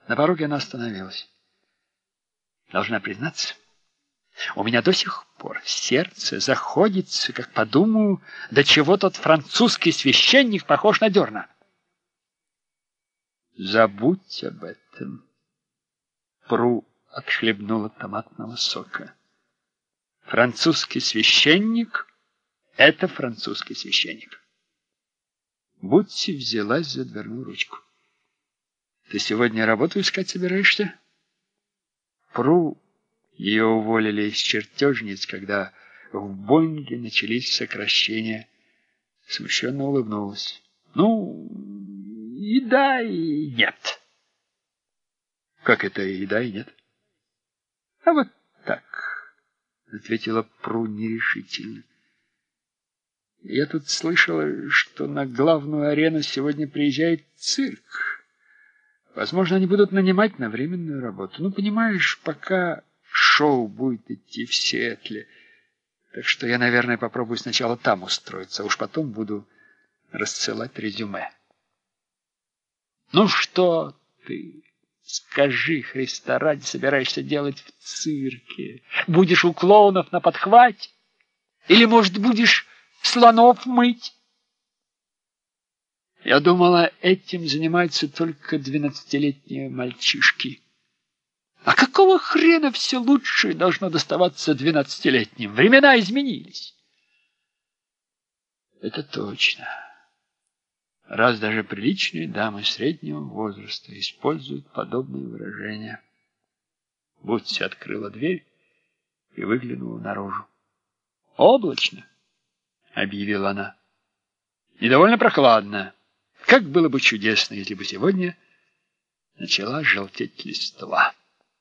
На пороге она остановилась. Должна признаться, у меня до сих пор сердце заходится, как подумаю, до чего тот французский священник похож на дерна. Забудь об этом. Пру отхлебнула томатного сока. Французский священник — это французский священник. Бутси взялась за дверную ручку. Ты сегодня работу искать собираешься? Пру, ее уволили из чертежниц, когда в Боинге начались сокращения. Смущенно улыбнулась. Ну, и да, и нет. Как это и да, и нет? А вот так, ответила Пру нерешительно. Я тут слышала, что на главную арену сегодня приезжает цирк. Возможно, они будут нанимать на временную работу. Ну, понимаешь, пока шоу будет идти в Сиэтле. Так что я, наверное, попробую сначала там устроиться, а уж потом буду рассылать резюме. Ну что ты, скажи, Христа ради, собираешься делать в цирке? Будешь у клоунов на подхвате? Или, может, будешь слонов мыть? Я думала, этим занимаются только 12-летние мальчишки. А какого хрена все лучшее должно доставаться 12-летним? Времена изменились. Это точно. Раз даже приличные дамы среднего возраста используют подобные выражения. Бутси открыла дверь и выглянула наружу. «Облачно», — объявила она. «И довольно прохладно. Как было бы чудесно, если бы сегодня начала желтеть листва».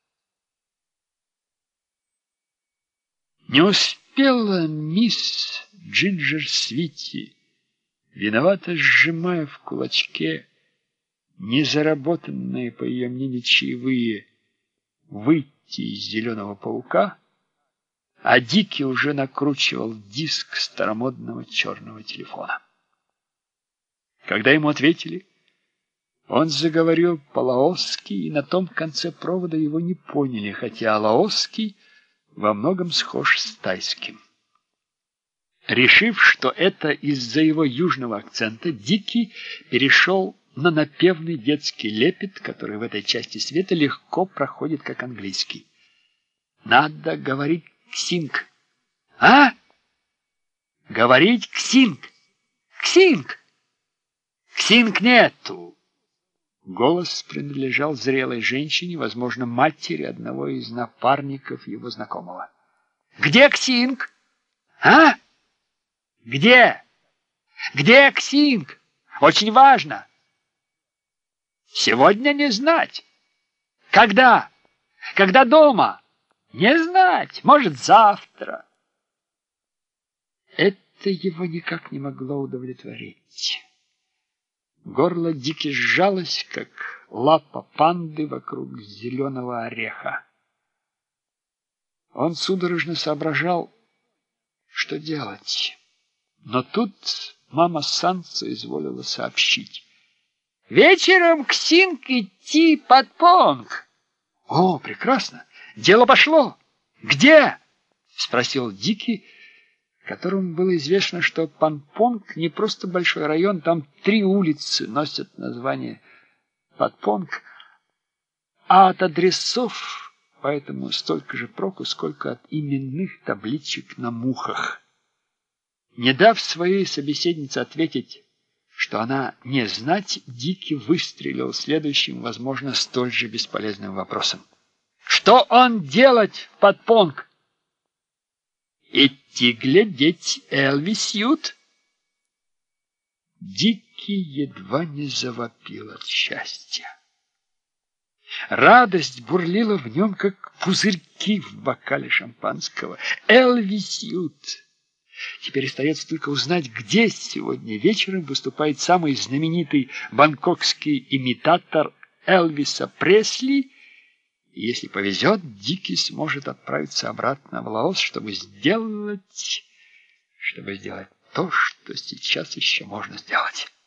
Не успела мисс Джинджер Свити, виновато сжимая в кулачке незаработанные, по ее мнению, чаевые, выйти из зеленого паука, а Дики уже накручивал диск старомодного черного телефона. Когда ему ответили, он заговорил по-лаосски, и на том конце провода его не поняли, хотя лаосский во многом схож с тайским. Решив, что это из-за его южного акцента, Дики перешел на напевный детский лепет, который в этой части света легко проходит как английский. Надо говорить «ксинг». А? Говорить «ксинг». «Ксинг». «Ксинг» нету. Голос принадлежал зрелой женщине, возможно, матери одного из напарников его знакомого. «Где Ксинг? А? Где? Где Ксинг? Очень важно. Сегодня не знать. Когда? Когда дома? Не знать. Может, завтра». Это его никак не могло удовлетворить. Горло Дики сжалось, как лапа панды вокруг зеленого ореха. Он судорожно соображал, что делать. Но тут мама Санса изволила сообщить: «Вечером Ксинг идти под понг». «О, прекрасно! Дело пошло! Где?» — спросил Дики, которому было известно, что Панпонг не просто большой район, там 3 улицы носят название Панпонг, а от адресов поэтому столько же проку, сколько от именных табличек на мухах. Не дав своей собеседнице ответить, что она не знать, Дики выстрелил следующим, возможно, столь же бесполезным вопросом. «Что он делать в Панпонг?» «Идти глядеть Элвис Ют». Дики едва не завопил от счастья. Радость бурлила в нем, как пузырьки в бокале шампанского. Элвис Ют. Теперь остается только узнать, где сегодня вечером выступает самый знаменитый бангкокский имитатор Элвиса Пресли. И если повезет, Дики сможет отправиться обратно в Лаос, чтобы сделать то, что сейчас еще можно сделать.